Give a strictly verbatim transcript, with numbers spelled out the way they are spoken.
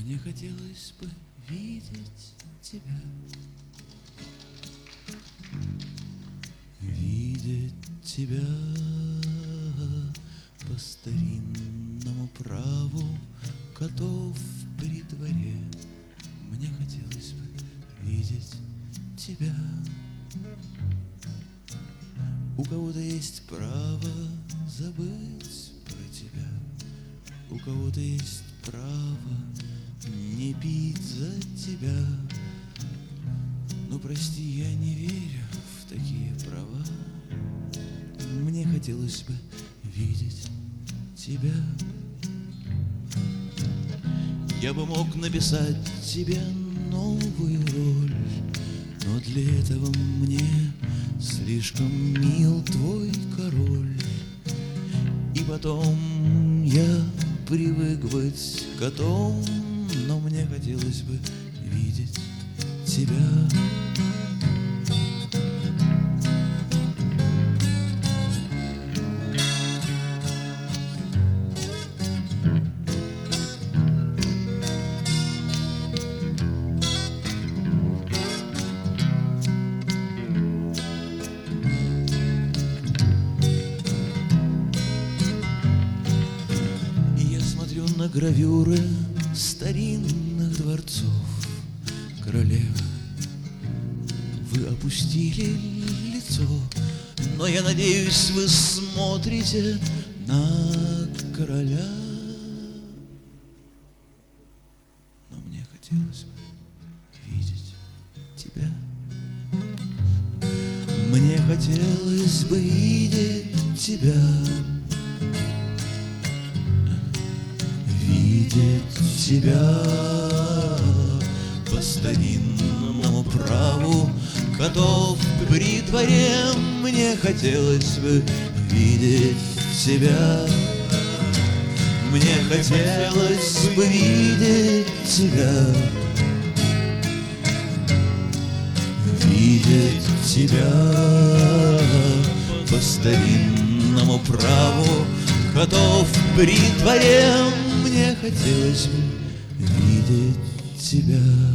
Мне хотелось бы видеть тебя, видеть тебя по старинному праву котов при дворе. Мне хотелось бы видеть тебя. У кого-то есть право забыть про тебя, у кого-то есть право не пить за тебя. Но прости, я не верю в такие права. Мне хотелось бы видеть тебя. Я бы мог написать тебе новую роль, но для этого мне слишком мил твой король. И потом я привык быть котом, но мне хотелось бы видеть тебя. На гравюры старинных дворцов, королева, вы опустили лицо, но я надеюсь, вы смотрите на короля. Но мне хотелось бы видеть тебя. Мне хотелось бы видеть тебя. Видеть тебя по старинному праву котов при дворе. Мне хотелось бы видеть тебя. Мне хотелось бы видеть тебя. Видеть тебя по старинному праву котов при дворе. Мне хотелось бы видеть тебя.